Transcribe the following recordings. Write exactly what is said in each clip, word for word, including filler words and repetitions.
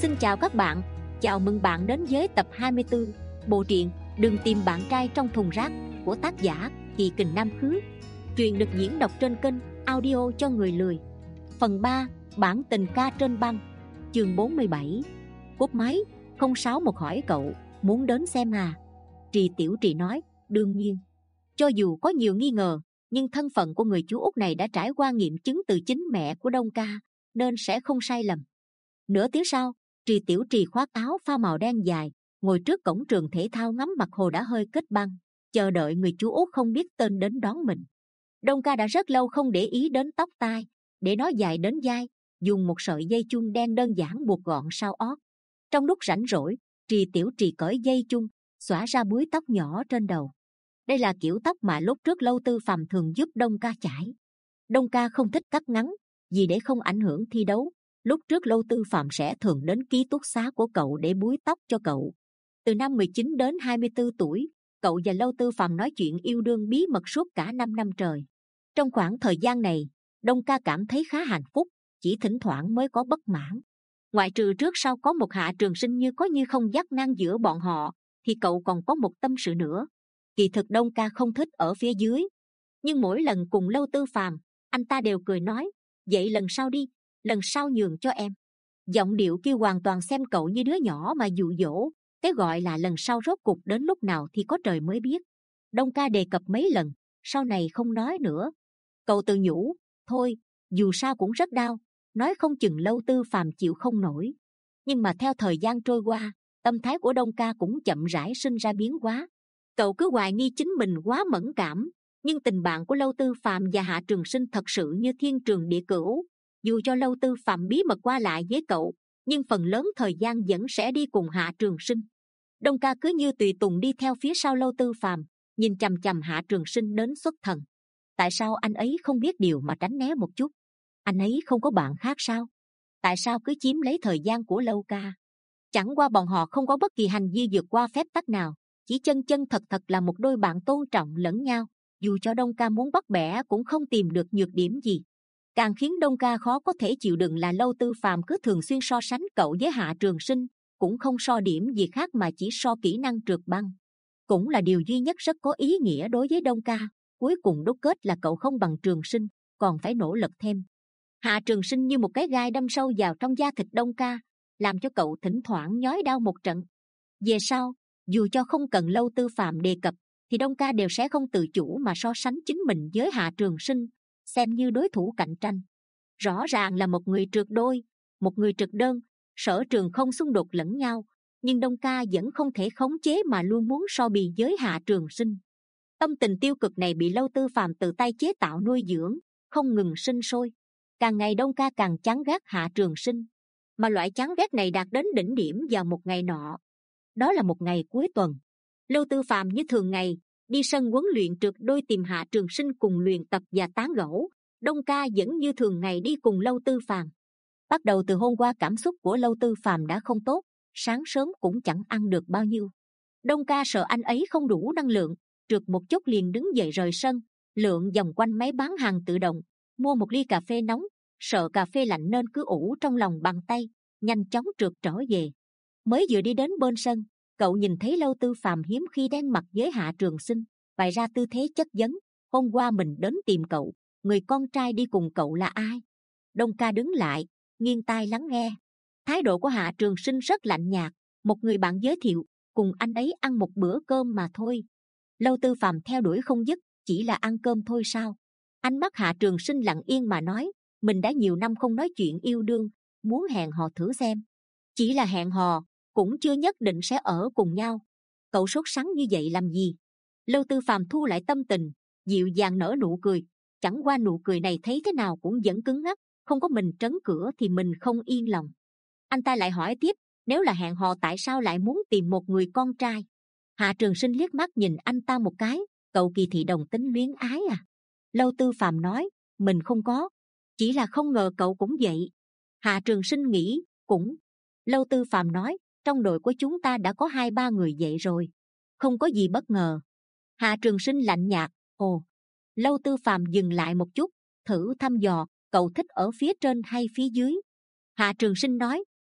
Xin chào các bạn, chào mừng bạn đến với tập hai mươi tư bộ truyện Đừng tìm bạn trai trong thùng rác của tác giả Kỳ Kình Nam Khứ. Truyện được diễn đọc trên kênh audio cho người lười. Phần ba, bản tình ca trên băng, chương bốn mươi bảy. Cúp máy, không sáu một hỏi cậu muốn đến xem à? Trì Tiểu Trì nói, đương nhiên. Cho dù có nhiều nghi ngờ, nhưng thân phận của người chú Út này đã trải qua nghiệm chứng từ chính mẹ của Đông Ca, nên sẽ không sai lầm. Nửa tiếng sau, Trì Tiểu Trì khoác áo pha màu đen dài, ngồi trước cổng trường thể thao ngắm mặt hồ đã hơi kết băng, chờ đợi người chú Út không biết tên đến đón mình. Đông Ca đã rất lâu không để ý đến tóc tai, để nó dài đến vai, dùng một sợi dây chun đen đơn giản buộc gọn sau ót. Trong lúc rảnh rỗi, Trì Tiểu Trì cởi dây chun, xõa ra búi tóc nhỏ trên đầu. Đây là kiểu tóc mà lúc trước Lâu Tư Phàm thường giúp Đông Ca chải. Đông Ca không thích cắt ngắn, vì để không ảnh hưởng thi đấu. Lúc trước Lâu Tư Phàm sẽ thường đến ký túc xá của cậu để búi tóc cho cậu. Từ năm mười chín đến hai mươi tư tuổi, cậu và Lâu Tư Phàm nói chuyện yêu đương bí mật suốt cả năm năm trời. Trong khoảng thời gian này, Đông Ca cảm thấy khá hạnh phúc, chỉ thỉnh thoảng mới có bất mãn. Ngoại trừ trước sau có một Hạ Trường Sinh như có như không dắt ngang giữa bọn họ, thì cậu còn có một tâm sự nữa. Kỳ thực Đông Ca không thích ở phía dưới, nhưng mỗi lần cùng Lâu Tư Phàm, anh ta đều cười nói, vậy lần sau đi, lần sau nhường cho em. Giọng điệu kia hoàn toàn xem cậu như đứa nhỏ mà dụ dỗ. Cái gọi là lần sau rốt cuộc đến lúc nào thì có trời mới biết. Đông Ca đề cập mấy lần, sau này không nói nữa. Cậu tự nhủ, thôi, dù sao cũng rất đau, nói không chừng Lâu Tư Phàm chịu không nổi. Nhưng mà theo thời gian trôi qua, tâm thái của Đông Ca cũng chậm rãi sinh ra biến hóa. Cậu cứ hoài nghi chính mình quá mẫn cảm, nhưng tình bạn của Lâu Tư Phàm và Hạ Trường Sinh thật sự như thiên trường địa cửu. Dù cho Lâu Tư Phàm bí mật qua lại với cậu, nhưng phần lớn thời gian vẫn sẽ đi cùng Hạ Trường Sinh. Đông Ca cứ như tùy tùng đi theo phía sau Lâu Tư Phàm, nhìn chằm chằm Hạ Trường Sinh đến xuất thần. Tại sao anh ấy không biết điều mà tránh né một chút? Anh ấy không có bạn khác sao? Tại sao cứ chiếm lấy thời gian của Lâu Ca? Chẳng qua bọn họ không có bất kỳ hành vi vượt qua phép tắc nào, chỉ chân chân thật thật là một đôi bạn tôn trọng lẫn nhau. Dù cho Đông Ca muốn bắt bẻ cũng không tìm được nhược điểm gì. Càng khiến Đông Ca khó có thể chịu đựng là Lâu Tư Phàm cứ thường xuyên so sánh cậu với Hạ Trường Sinh, cũng không so điểm gì khác mà chỉ so kỹ năng trượt băng. Cũng là điều duy nhất rất có ý nghĩa đối với Đông Ca. Cuối cùng đúc kết là cậu không bằng Trường Sinh, còn phải nỗ lực thêm. Hạ Trường Sinh như một cái gai đâm sâu vào trong da thịt Đông Ca, làm cho cậu thỉnh thoảng nhói đau một trận. Về sau, dù cho không cần Lâu Tư Phàm đề cập, thì Đông Ca đều sẽ không tự chủ mà so sánh chính mình với Hạ Trường Sinh, xem như đối thủ cạnh tranh. Rõ ràng là một người trượt đôi, một người trượt đơn, sở trường không xung đột lẫn nhau, nhưng Đông Ca vẫn không thể khống chế mà luôn muốn so bì với Hạ Trường Sinh. Tâm tình tiêu cực này bị Lâu Tư Phàm tự tay chế tạo nuôi dưỡng, không ngừng sinh sôi. Càng ngày Đông Ca càng chán ghét Hạ Trường Sinh, mà loại chán ghét này đạt đến đỉnh điểm vào một ngày nọ. Đó là một ngày cuối tuần. Lâu Tư Phàm như thường ngày đi sân huấn luyện trượt đôi tìm Hạ Trường Sinh cùng luyện tập và tán gẫu. Đông Ca vẫn như thường ngày đi cùng Lâu Tư Phàm. Bắt đầu từ hôm qua cảm xúc của Lâu Tư Phàm đã không tốt, sáng sớm cũng chẳng ăn được bao nhiêu. Đông Ca sợ anh ấy không đủ năng lượng, trượt một chút liền đứng dậy rời sân, lượn vòng quanh máy bán hàng tự động, mua một ly cà phê nóng, sợ cà phê lạnh nên cứ ủ trong lòng bằng tay, nhanh chóng trượt trở về. Mới vừa đi đến bên sân, cậu nhìn thấy Lâu Tư Phàm hiếm khi đen mặt với Hạ Trường Sinh, bày ra tư thế chất vấn, hôm qua mình đến tìm cậu, người con trai đi cùng cậu là ai? Đông Ca đứng lại, nghiêng tai lắng nghe. Thái độ của Hạ Trường Sinh rất lạnh nhạt, một người bạn giới thiệu, cùng anh ấy ăn một bữa cơm mà thôi. Lâu Tư Phàm theo đuổi không dứt, chỉ là ăn cơm thôi sao? Ánh mắt Hạ Trường Sinh lặng yên mà nói, mình đã nhiều năm không nói chuyện yêu đương, muốn hẹn hò thử xem. Chỉ là hẹn hò, cũng chưa nhất định sẽ ở cùng nhau. Cậu sốt sắng như vậy làm gì? Lâu Tư Phàm thu lại tâm tình, dịu dàng nở nụ cười. Chẳng qua nụ cười này thấy thế nào cũng vẫn cứng ngắc, không có mình trấn cửa thì mình không yên lòng. Anh ta lại hỏi tiếp, nếu là hẹn hò tại sao lại muốn tìm một người con trai? Hạ Trường Sinh liếc mắt nhìn anh ta một cái, cậu kỳ thị đồng tính luyến ái à? Lâu Tư Phàm nói, mình không có, chỉ là không ngờ cậu cũng vậy. Hạ Trường Sinh nghĩ, cũng. Lâu Tư Phàm nói, trong đội của chúng ta đã có hai ba người vậy rồi, không có gì bất ngờ. Hạ Trường Sinh lạnh nhạt, ồ. Lâu Tư Phàm dừng lại một chút, thử thăm dò, cậu thích ở phía trên hay phía dưới? Hạ Trường Sinh nói,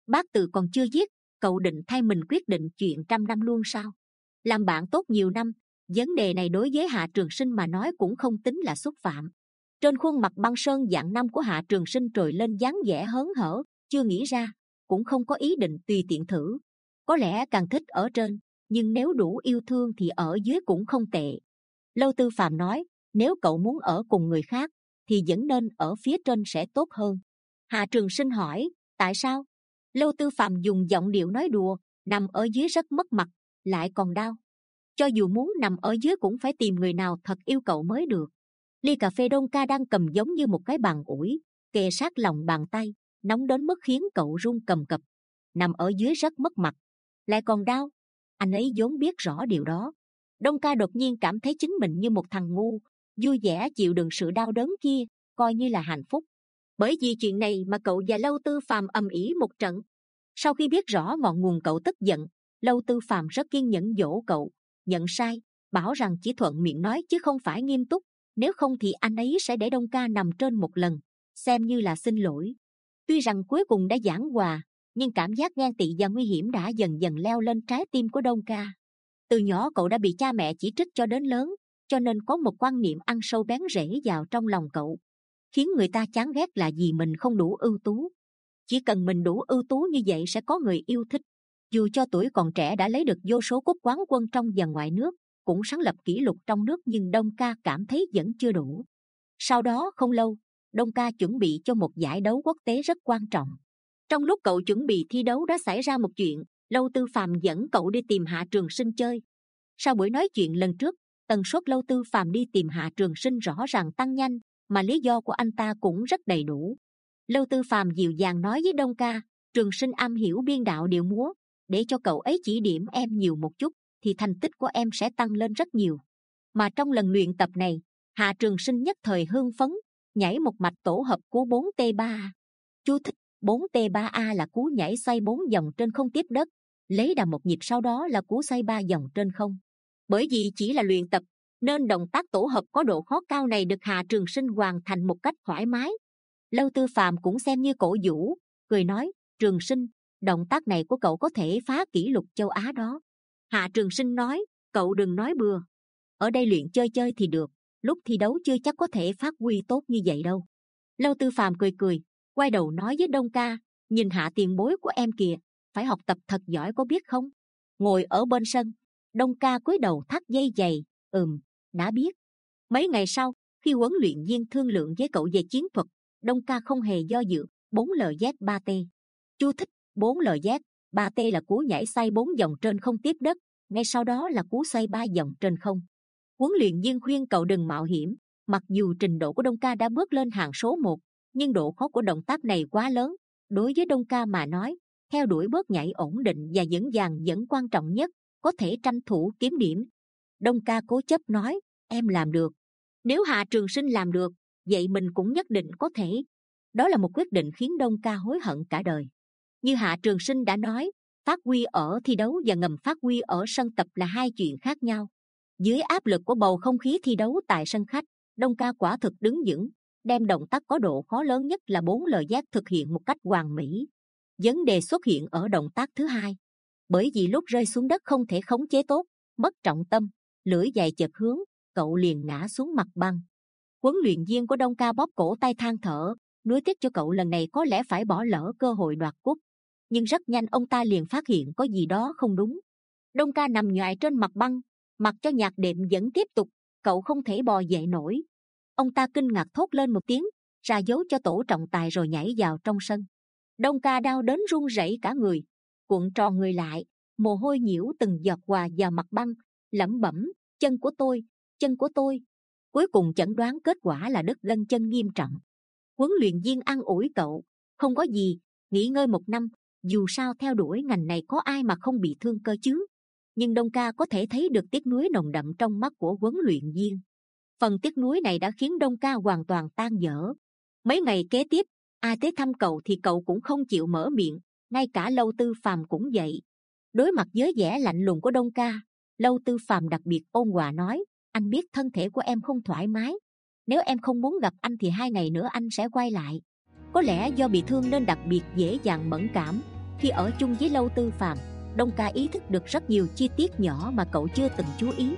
Bác Từ còn chưa giết, cậu định thay mình quyết định chuyện trăm năm luôn sao? Làm bạn tốt nhiều năm, vấn đề này đối với Hạ Trường Sinh mà nói cũng không tính là xúc phạm. Trên khuôn mặt băng sơn dạng năm của Hạ Trường Sinh trồi lên dáng vẻ hớn hở, chưa nghĩ ra, cũng không có ý định tùy tiện thử. Có lẽ càng thích ở trên, nhưng nếu đủ yêu thương thì ở dưới cũng không tệ. Lâu Tư Phàm nói, nếu cậu muốn ở cùng người khác, thì vẫn nên ở phía trên sẽ tốt hơn. Hạ Trường Sinh hỏi, tại sao? Lâu Tư Phàm dùng giọng điệu nói đùa, nằm ở dưới rất mất mặt, lại còn đau. Cho dù muốn nằm ở dưới cũng phải tìm người nào thật yêu cậu mới được. Ly cà phê Đông Ca đang cầm giống như một cái bàn ủi, kề sát lòng bàn tay, nóng đến mức khiến cậu run cầm cập. Nằm ở dưới rất mất mặt, lại còn đau. Anh ấy vốn biết rõ điều đó. Đông Ca đột nhiên cảm thấy chính mình như một thằng ngu, vui vẻ chịu đựng sự đau đớn kia, coi như là hạnh phúc. Bởi vì chuyện này mà cậu và Lâu Tư Phàm ầm ĩ một trận. Sau khi biết rõ ngọn nguồn cậu tức giận, Lâu Tư Phàm rất kiên nhẫn dỗ cậu, nhận sai, bảo rằng chỉ thuận miệng nói chứ không phải nghiêm túc, nếu không thì anh ấy sẽ để Đông Ca nằm trên một lần, xem như là xin lỗi. Tuy rằng cuối cùng đã giảng hòa, nhưng cảm giác ghen tị và nguy hiểm đã dần dần leo lên trái tim của Đông Ca. Từ nhỏ cậu đã bị cha mẹ chỉ trích cho đến lớn, cho nên có một quan niệm ăn sâu bén rễ vào trong lòng cậu, khiến người ta chán ghét là vì mình không đủ ưu tú. Chỉ cần mình đủ ưu tú như vậy sẽ có người yêu thích. Dù cho tuổi còn trẻ đã lấy được vô số cúp quán quân trong và ngoài nước, cũng sáng lập kỷ lục trong nước, nhưng Đông Ca cảm thấy vẫn chưa đủ. Sau đó không lâu, Đông Ca chuẩn bị cho một giải đấu quốc tế rất quan trọng. Trong lúc cậu chuẩn bị thi đấu đã xảy ra một chuyện. Lâu Tư Phàm dẫn cậu đi tìm Hạ Trường Sinh chơi. Sau buổi nói chuyện lần trước, tần suất Lâu Tư Phàm đi tìm Hạ Trường Sinh rõ ràng tăng nhanh, mà lý do của anh ta cũng rất đầy đủ. Lâu Tư Phàm dịu dàng nói với Đông Ca, Trường Sinh am hiểu biên đạo điệu múa, để cho cậu ấy chỉ điểm em nhiều một chút, thì thành tích của em sẽ tăng lên rất nhiều. Mà trong lần luyện tập này, Hạ Trường Sinh nhất thời hưng phấn, nhảy một mạch tổ hợp cú bốn T ba. Chú thích: bốn T ba A là cú nhảy xoay bốn vòng trên không tiếp đất, lấy đà một nhịp, sau đó là cú xoay ba vòng trên không. Bởi vì chỉ là luyện tập, nên động tác tổ hợp có độ khó cao này được Hạ Trường Sinh hoàn thành một cách thoải mái. Lâu Tư Phàm cũng xem như cổ vũ, cười nói, Trường Sinh, động tác này của cậu có thể phá kỷ lục châu Á đó. Hạ Trường Sinh nói, cậu đừng nói bừa. Ở đây luyện chơi chơi thì được, lúc thi đấu chưa chắc có thể phát huy tốt như vậy đâu. Lâu Tư Phàm cười cười, quay đầu nói với Đông Ca, nhìn Hạ tiền bối của em kìa, phải học tập thật giỏi có biết không? Ngồi ở bên sân, Đông Ca cúi đầu thắt dây giày, ừm, đã biết. Mấy ngày sau, khi huấn luyện viên thương lượng với cậu về chiến thuật, Đông Ca không hề do dự, bốn L Z ba T. Chú thích: bốn L Z ba T là cú nhảy xoay bốn vòng trên không tiếp đất, ngay sau đó là cú xoay ba vòng trên không. Huấn luyện viên khuyên cậu đừng mạo hiểm, mặc dù trình độ của Đông Ca đã bước lên hàng số một, nhưng độ khó của động tác này quá lớn. Đối với Đông Ca mà nói, theo đuổi bước nhảy ổn định và vững vàng vẫn quan trọng nhất, có thể tranh thủ kiếm điểm. Đông Ca cố chấp nói, em làm được. Nếu Hạ Trường Sinh làm được, vậy mình cũng nhất định có thể. Đó là một quyết định khiến Đông Ca hối hận cả đời. Như Hạ Trường Sinh đã nói, phát huy ở thi đấu và ngầm phát huy ở sân tập là hai chuyện khác nhau. Dưới áp lực của bầu không khí thi đấu tại sân khách, Đông Ca quả thực đứng vững, đem động tác có độ khó lớn nhất là bốn lời giác thực hiện một cách hoàn mỹ. Vấn đề xuất hiện ở động tác thứ hai, bởi vì lúc rơi xuống đất không thể khống chế tốt, mất trọng tâm, lưỡi giày chệch hướng, cậu liền ngã xuống mặt băng. Huấn luyện viên của Đông Ca bóp cổ tay than thở, nuối tiếc cho cậu lần này có lẽ phải bỏ lỡ cơ hội đoạt cúp. Nhưng rất nhanh ông ta liền phát hiện có gì đó không đúng. Đông Ca nằm nhoài trên mặt băng, mặc cho nhạc đệm vẫn tiếp tục, cậu không thể bò dậy nổi. Ông ta kinh ngạc thốt lên một tiếng, ra dấu cho tổ trọng tài rồi nhảy vào trong sân. Đông Ca đau đến run rẩy cả người, cuộn tròn người lại, mồ hôi nhiễu từng giọt hòa vào mặt băng, lẩm bẩm, chân của tôi, chân của tôi. Cuối cùng chẩn đoán kết quả là đứt gân chân nghiêm trọng. Huấn luyện viên an ủi cậu, không có gì, nghỉ ngơi một năm, dù sao theo đuổi ngành này có ai mà không bị thương cơ chứ. Nhưng Đông Ca có thể thấy được tiếc nuối nồng đậm trong mắt của huấn luyện viên. Phần tiếc nuối này đã khiến Đông Ca hoàn toàn tan vỡ. Mấy ngày kế tiếp, ai tới thăm cậu thì cậu cũng không chịu mở miệng, ngay cả Lâu Tư Phàm cũng vậy. Đối mặt với vẻ lạnh lùng của Đông Ca, Lâu Tư Phàm đặc biệt ôn hòa nói, anh biết thân thể của em không thoải mái, nếu em không muốn gặp anh thì hai ngày nữa anh sẽ quay lại. Có lẽ do bị thương nên đặc biệt dễ dàng mẫn cảm, Khi ở chung với Lâu Tư Phàm, Đông Ca ý thức được rất nhiều chi tiết nhỏ mà cậu chưa từng chú ý.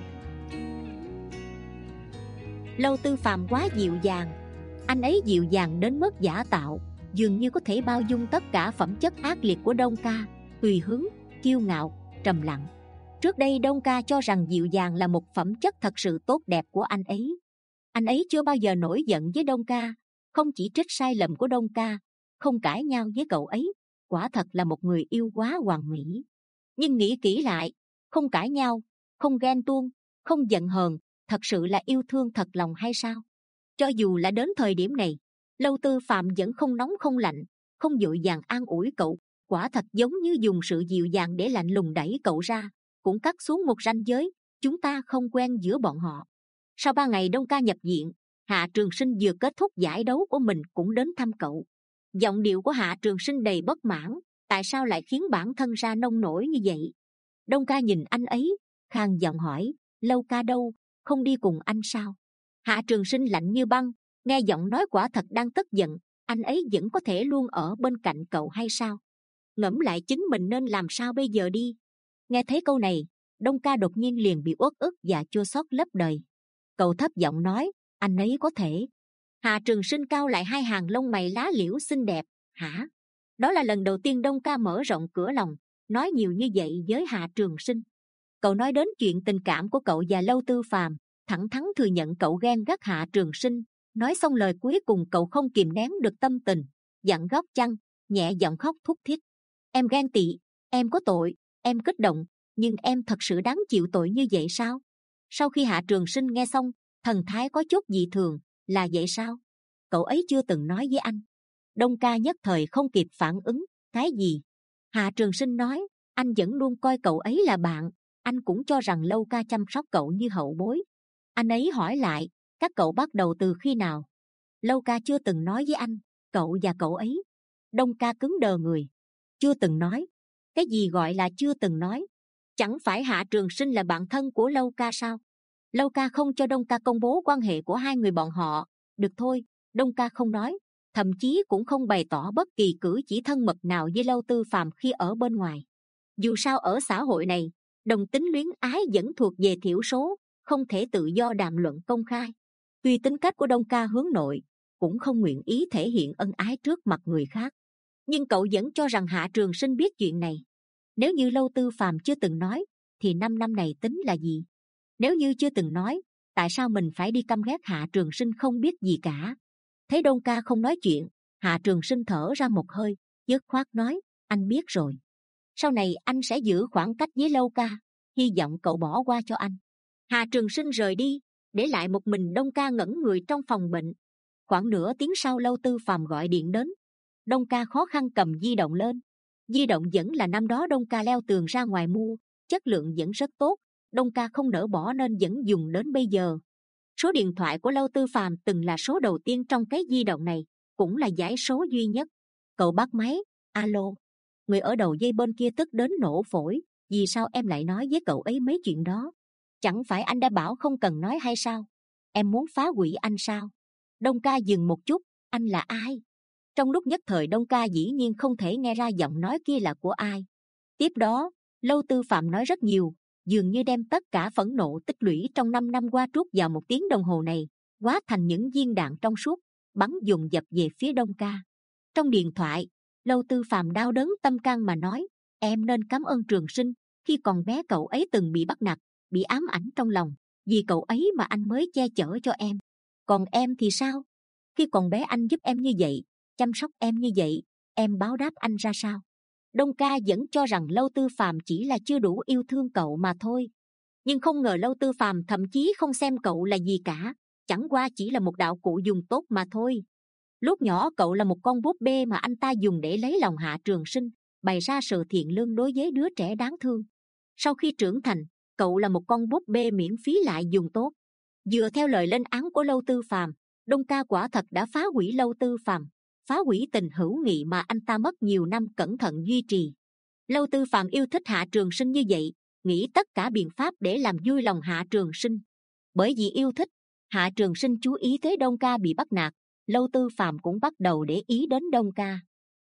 Lâu Tư Phàm quá dịu dàng. Anh ấy dịu dàng đến mức giả tạo, dường như có thể bao dung tất cả phẩm chất ác liệt của Đông Ca: tùy hứng, kiêu ngạo, trầm lặng. Trước đây Đông Ca cho rằng dịu dàng là một phẩm chất thật sự tốt đẹp của anh ấy. Anh ấy chưa bao giờ nổi giận với Đông Ca, không chỉ trích sai lầm của Đông Ca, không cãi nhau với cậu ấy. Quả thật là một người yêu quá hoàn mỹ. Nhưng nghĩ kỹ lại, không cãi nhau, không ghen tuông, không giận hờn, thật sự là yêu thương thật lòng hay sao? Cho dù là đến thời điểm này, Lâu Tư Phạm vẫn không nóng không lạnh, không vội vàng an ủi cậu. Quả thật giống như dùng sự dịu dàng để lạnh lùng đẩy cậu ra, cũng cắt xuống một ranh giới. Chúng ta không quen giữa bọn họ. Sau ba ngày Đông Ca nhập viện, Hạ Trường Sinh vừa kết thúc giải đấu của mình cũng đến thăm cậu. Giọng điệu của Hạ Trường Sinh đầy bất mãn. Tại sao lại khiến bản thân ra nông nổi như vậy? Đông Ca nhìn anh ấy, khàn giọng hỏi: Lâu Ca đâu, không đi cùng anh sao? Hạ Trường Sinh lạnh như băng, nghe giọng nói quả thật đang tức giận. Anh ấy vẫn có thể luôn ở bên cạnh cậu hay sao? Ngẫm lại chính mình nên làm sao bây giờ đi. Nghe thấy câu này, Đông Ca đột nhiên liền bị uất ức và chua xót lấp đầy. Cậu thấp giọng nói: anh ấy có thể. Hạ Trường Sinh cau lại hai hàng lông mày lá liễu xinh đẹp. Hả? Đó là lần đầu tiên Đông Ca mở rộng cửa lòng, nói nhiều như vậy với Hạ Trường Sinh. Cậu nói đến chuyện tình cảm của cậu và Lâu Tư Phàm, thẳng thắn thừa nhận cậu ghen ghét Hạ Trường Sinh. Nói xong lời cuối cùng cậu không kìm nén được tâm tình, dặn góc chăn, nhẹ giọng khóc thút thít. Em ghen tị, em có tội, em kích động, nhưng em thật sự đáng chịu tội như vậy sao? Sau khi Hạ Trường Sinh nghe xong, thần thái có chút dị thường. Là vậy sao? Cậu ấy chưa từng nói với anh. Đông Ca nhất thời không kịp phản ứng. Cái gì? Hạ Trường Sinh nói: anh vẫn luôn coi cậu ấy là bạn. Anh cũng cho rằng Lâu Ca chăm sóc cậu như hậu bối. Anh ấy hỏi lại: các cậu bắt đầu từ khi nào? Lâu Ca chưa từng nói với anh. Cậu và cậu ấy. Đông Ca cứng đờ người. Chưa từng nói? Cái gì gọi là chưa từng nói? Chẳng phải Hạ Trường Sinh là bạn thân của Lâu Ca sao? Lâu Ca không cho Đông Ca công bố quan hệ của hai người bọn họ. Được thôi, Đông Ca không nói, thậm chí cũng không bày tỏ bất kỳ cử chỉ thân mật nào với Lâu Tư Phàm khi ở bên ngoài. Dù sao ở xã hội này, đồng tính luyến ái vẫn thuộc về thiểu số, không thể tự do đàm luận công khai. Tuy tính cách của Đông Ca hướng nội, cũng không nguyện ý thể hiện ân ái trước mặt người khác, nhưng cậu vẫn cho rằng Hạ Trường Sinh biết chuyện này. Nếu như Lâu Tư Phàm chưa từng nói, thì năm năm này tính là gì? Nếu như chưa từng nói, tại sao mình phải đi căm ghét Hạ Trường Sinh không biết gì cả? Thấy Đông Ca không nói chuyện, Hạ Trường Sinh thở ra một hơi, dứt khoát nói: anh biết rồi. Sau này anh sẽ giữ khoảng cách với Lâu Ca, hy vọng cậu bỏ qua cho anh. Hạ Trường Sinh rời đi, để lại một mình Đông Ca ngẩn người trong phòng bệnh. Khoảng nửa tiếng sau Lâu Tư Phàm gọi điện đến. Đông Ca khó khăn cầm di động lên. Di động vẫn là năm đó Đông Ca leo tường ra ngoài mua, chất lượng vẫn rất tốt. Đông Ca không nỡ bỏ nên vẫn dùng đến bây giờ. Số điện thoại của Lâu Tư Phàm từng là số đầu tiên trong cái di động này, cũng là dãy số duy nhất. Cậu bắt máy: alo. Người ở đầu dây bên kia tức đến nổ phổi: vì sao em lại nói với cậu ấy mấy chuyện đó? Chẳng phải anh đã bảo không cần nói hay sao? Em muốn phá hủy anh sao? Đông Ca dừng một chút: anh là ai? Trong lúc nhất thời Đông Ca dĩ nhiên không thể nghe ra giọng nói kia là của ai. Tiếp đó Lâu Tư Phạm nói rất nhiều, dường như đem tất cả phẫn nộ tích lũy trong năm năm qua trút vào một tiếng đồng hồ này, hóa thành những viên đạn trong suốt, bắn dồn dập về phía Đông Ca. Trong điện thoại, Lâu Tư Phạm đau đớn tâm can mà nói: em nên cảm ơn Trường Sinh. Khi còn bé cậu ấy từng bị bắt nạt, bị ám ảnh trong lòng, vì cậu ấy mà anh mới che chở cho em. Còn em thì sao? Khi còn bé anh giúp em như vậy, chăm sóc em như vậy, em báo đáp anh ra sao? Đông Ca vẫn cho rằng Lâu Tư Phạm chỉ là chưa đủ yêu thương cậu mà thôi, nhưng không ngờ Lâu Tư Phạm thậm chí không xem cậu là gì cả, chẳng qua chỉ là một đạo cụ dùng tốt mà thôi. Lúc nhỏ cậu là một con búp bê mà anh ta dùng để lấy lòng Hạ Trường Sinh, bày ra sự thiện lương đối với đứa trẻ đáng thương. Sau khi trưởng thành, cậu là một con búp bê miễn phí lại dùng tốt. Dựa theo lời lên án của Lâu Tư Phạm, Đông Ca quả thật đã phá hủy Lâu Tư Phạm, phá hủy tình hữu nghị mà anh ta mất nhiều năm cẩn thận duy trì. Lâu Tư Phạm yêu thích Hạ Trường Sinh như vậy, nghĩ tất cả biện pháp để làm vui lòng Hạ Trường Sinh. Bởi vì yêu thích, Hạ Trường Sinh chú ý tới Đông Ca bị bắt nạt, Lâu Tư Phạm cũng bắt đầu để ý đến Đông Ca.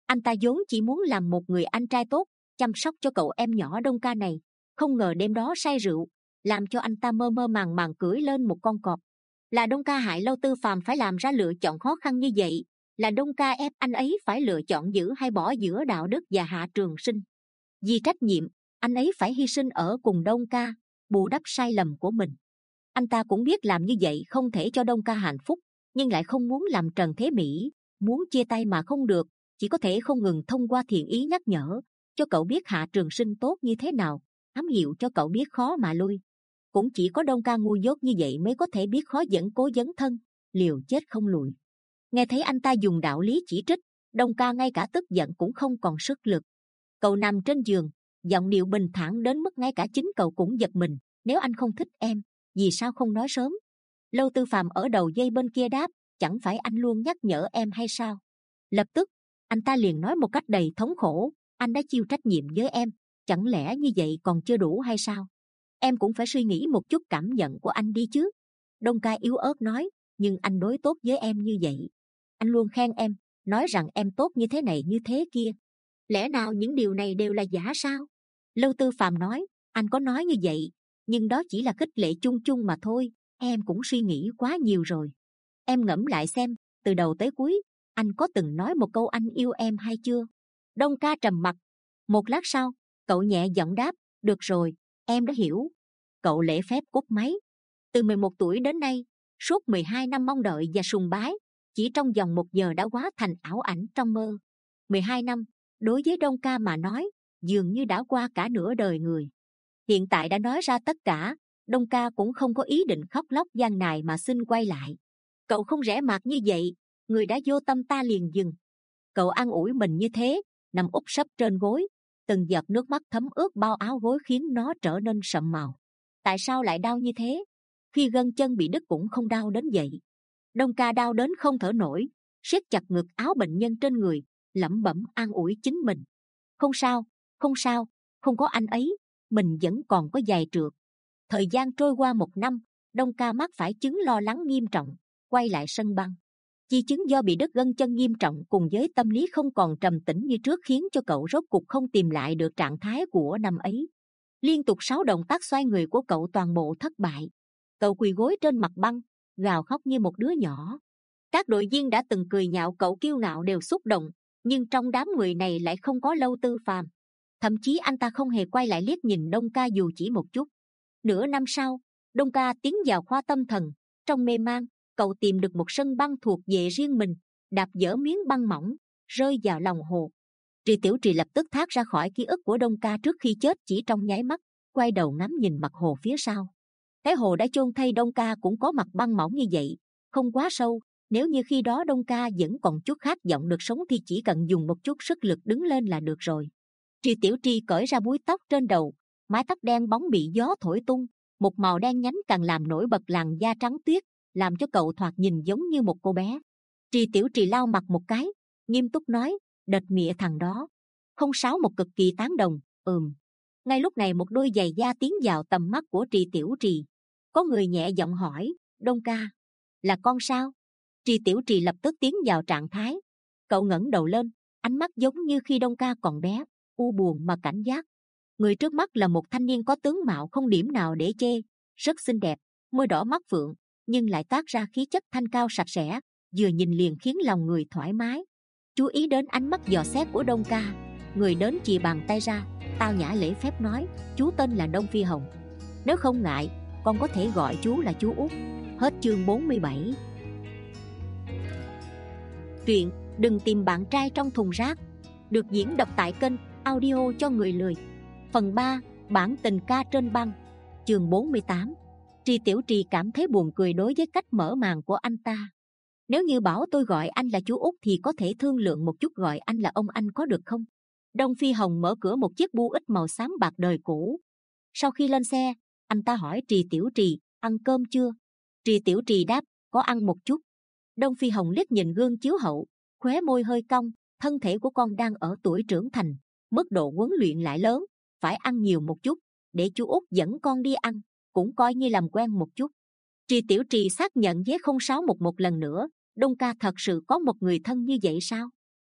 Anh ta vốn chỉ muốn làm một người anh trai tốt, chăm sóc cho cậu em nhỏ Đông Ca này. Không ngờ đêm đó say rượu, làm cho anh ta mơ mơ màng màng cưỡi lên một con cọp. Là Đông Ca hại Lâu Tư Phàm phải làm ra lựa chọn khó khăn như vậy. Là Đông Ca ép anh ấy phải lựa chọn giữ hay bỏ giữa đạo đức và Hạ Trường Sinh. Vì trách nhiệm, anh ấy phải hy sinh ở cùng Đông Ca, bù đắp sai lầm của mình. Anh ta cũng biết làm như vậy không thể cho Đông Ca hạnh phúc, nhưng lại không muốn làm Trần Thế Mỹ, muốn chia tay mà không được, chỉ có thể không ngừng thông qua thiện ý nhắc nhở, cho cậu biết Hạ Trường Sinh tốt như thế nào, ám hiệu cho cậu biết khó mà lui. Cũng chỉ có Đông Ca ngu dốt như vậy mới có thể biết khó dẫn cố dấn thân, liều chết không lùi. Nghe thấy anh ta dùng đạo lý chỉ trích, Đông Ca ngay cả tức giận cũng không còn sức lực. Cậu nằm trên giường, giọng điệu bình thản đến mức ngay cả chính cậu cũng giật mình. Nếu anh không thích em, vì sao không nói sớm? Lâu Tư Phàm ở đầu dây bên kia đáp, chẳng phải anh luôn nhắc nhở em hay sao? Lập tức anh ta liền nói một cách đầy thống khổ, anh đã chịu trách nhiệm với em, chẳng lẽ như vậy còn chưa đủ hay sao? Em cũng phải suy nghĩ một chút cảm nhận của anh đi chứ. Đông Ca yếu ớt nói, nhưng anh đối tốt với em như vậy, anh luôn khen em, nói rằng em tốt như thế này như thế kia. Lẽ nào những điều này đều là giả sao? Lâu Tư Phàm nói, anh có nói như vậy, nhưng đó chỉ là khích lệ chung chung mà thôi. Em cũng suy nghĩ quá nhiều rồi. Em ngẫm lại xem, từ đầu tới cuối anh có từng nói một câu anh yêu em hay chưa? Đông Ca trầm mặc. Một lát sau, cậu nhẹ giọng đáp, được rồi, em đã hiểu. Cậu lễ phép cúp máy. Từ mười một tuổi đến nay, suốt mười hai năm mong đợi và sùng bái, chỉ trong vòng một giờ đã hóa thành ảo ảnh trong mơ. mười hai năm, đối với Đông Ca mà nói, dường như đã qua cả nửa đời người. Hiện tại đã nói ra tất cả, Đông Ca cũng không có ý định khóc lóc gian nài mà xin quay lại. Cậu không rẽ mạt như vậy, người đã vô tâm ta liền dừng. Cậu an ủi mình như thế, nằm úp sấp trên gối, từng giọt nước mắt thấm ướt bao áo gối khiến nó trở nên sậm màu. Tại sao lại đau như thế? Khi gân chân bị đứt cũng không đau đến vậy. Đông Ca đau đến không thở nổi, siết chặt ngực áo bệnh nhân trên người, lẩm bẩm an ủi chính mình. Không sao, không sao, không có anh ấy, mình vẫn còn có giày trượt. Thời gian trôi qua một năm, Đông Ca mắc phải chứng lo lắng nghiêm trọng, quay lại sân băng. Di chứng do bị đứt gân chân nghiêm trọng cùng với tâm lý không còn trầm tĩnh như trước khiến cho cậu rốt cục không tìm lại được trạng thái của năm ấy. Liên tục sáu động tác xoay người của cậu toàn bộ thất bại. Cậu quỳ gối trên mặt băng, gào khóc như một đứa nhỏ. Các đội viên đã từng cười nhạo cậu kiêu ngạo đều xúc động, nhưng trong đám người này lại không có Lâu Tư Phàm. Thậm chí anh ta không hề quay lại liếc nhìn Đông Ca dù chỉ một chút. Nửa năm sau, Đông Ca tiến vào khoa tâm thần. Trong mê man, cậu tìm được một sân băng thuộc về riêng mình, đạp dỡ miếng băng mỏng, rơi vào lòng hồ. Trì Tiểu Trì lập tức thoát ra khỏi ký ức của Đông Ca trước khi chết chỉ trong nháy mắt, quay đầu ngắm nhìn mặt hồ phía sau. Cái hồ đã chôn thay Đông Ca cũng có mặt băng mỏng như vậy, không quá sâu. Nếu như khi đó Đông Ca vẫn còn chút khát vọng được sống thì chỉ cần dùng một chút sức lực đứng lên là được rồi. Trì Tiểu Trì cởi ra búi tóc trên đầu, mái tóc đen bóng bị gió thổi tung, một màu đen nhánh càng làm nổi bật làn da trắng tuyết, làm cho cậu thoạt nhìn giống như một cô bé. Trì Tiểu Trì lau mặt một cái, nghiêm túc nói, đệt mịa thằng đó. Không Sáu một cực kỳ tán đồng, ừm. Ngay lúc này một đôi giày da tiến vào tầm mắt của Trì Tiểu Trì. Có người nhẹ giọng hỏi, Đông Ca, là con sao? Trì Tiểu Trì lập tức tiến vào trạng thái. Cậu ngẩng đầu lên, ánh mắt giống như khi Đông Ca còn bé, u buồn mà cảnh giác. Người trước mắt là một thanh niên có tướng mạo không điểm nào để chê, rất xinh đẹp, môi đỏ mắt phượng, nhưng lại toát ra khí chất thanh cao sạch sẽ, vừa nhìn liền khiến lòng người thoải mái. Chú ý đến ánh mắt dò xét của Đông Ca, người đến chìa bàn tay ra, tao nhã lễ phép nói, chú tên là Đông Phi Hồng. Nếu không ngại, con có thể gọi chú là chú Út. Hết chương bốn mươi bảy. Truyện Đừng Tìm Bạn Trai Trong Thùng Rác được diễn đọc tại kênh Audio Cho Người Lười. Phần ba, Bản Tình Ca Trên Băng. Chương bốn mươi tám. Trì Tiểu Trì cảm thấy buồn cười đối với cách mở màn của anh ta. Nếu như bảo tôi gọi anh là chú Út thì có thể thương lượng một chút gọi anh là ông anh có được không? Đông Phi Hồng mở cửa một chiếc bu ít màu xám bạc đời cũ. Sau khi lên xe, anh ta hỏi Trì Tiểu Trì, ăn cơm chưa? Trì Tiểu Trì đáp, có ăn một chút. Đông Phi Hồng liếc nhìn gương chiếu hậu, khóe môi hơi cong, thân thể của con đang ở tuổi trưởng thành, mức độ huấn luyện lại lớn, phải ăn nhiều một chút, để chú Út dẫn con đi ăn, cũng coi như làm quen một chút. Trì Tiểu Trì xác nhận với không sáu một một lần nữa, Đông Ca thật sự có một người thân như vậy sao?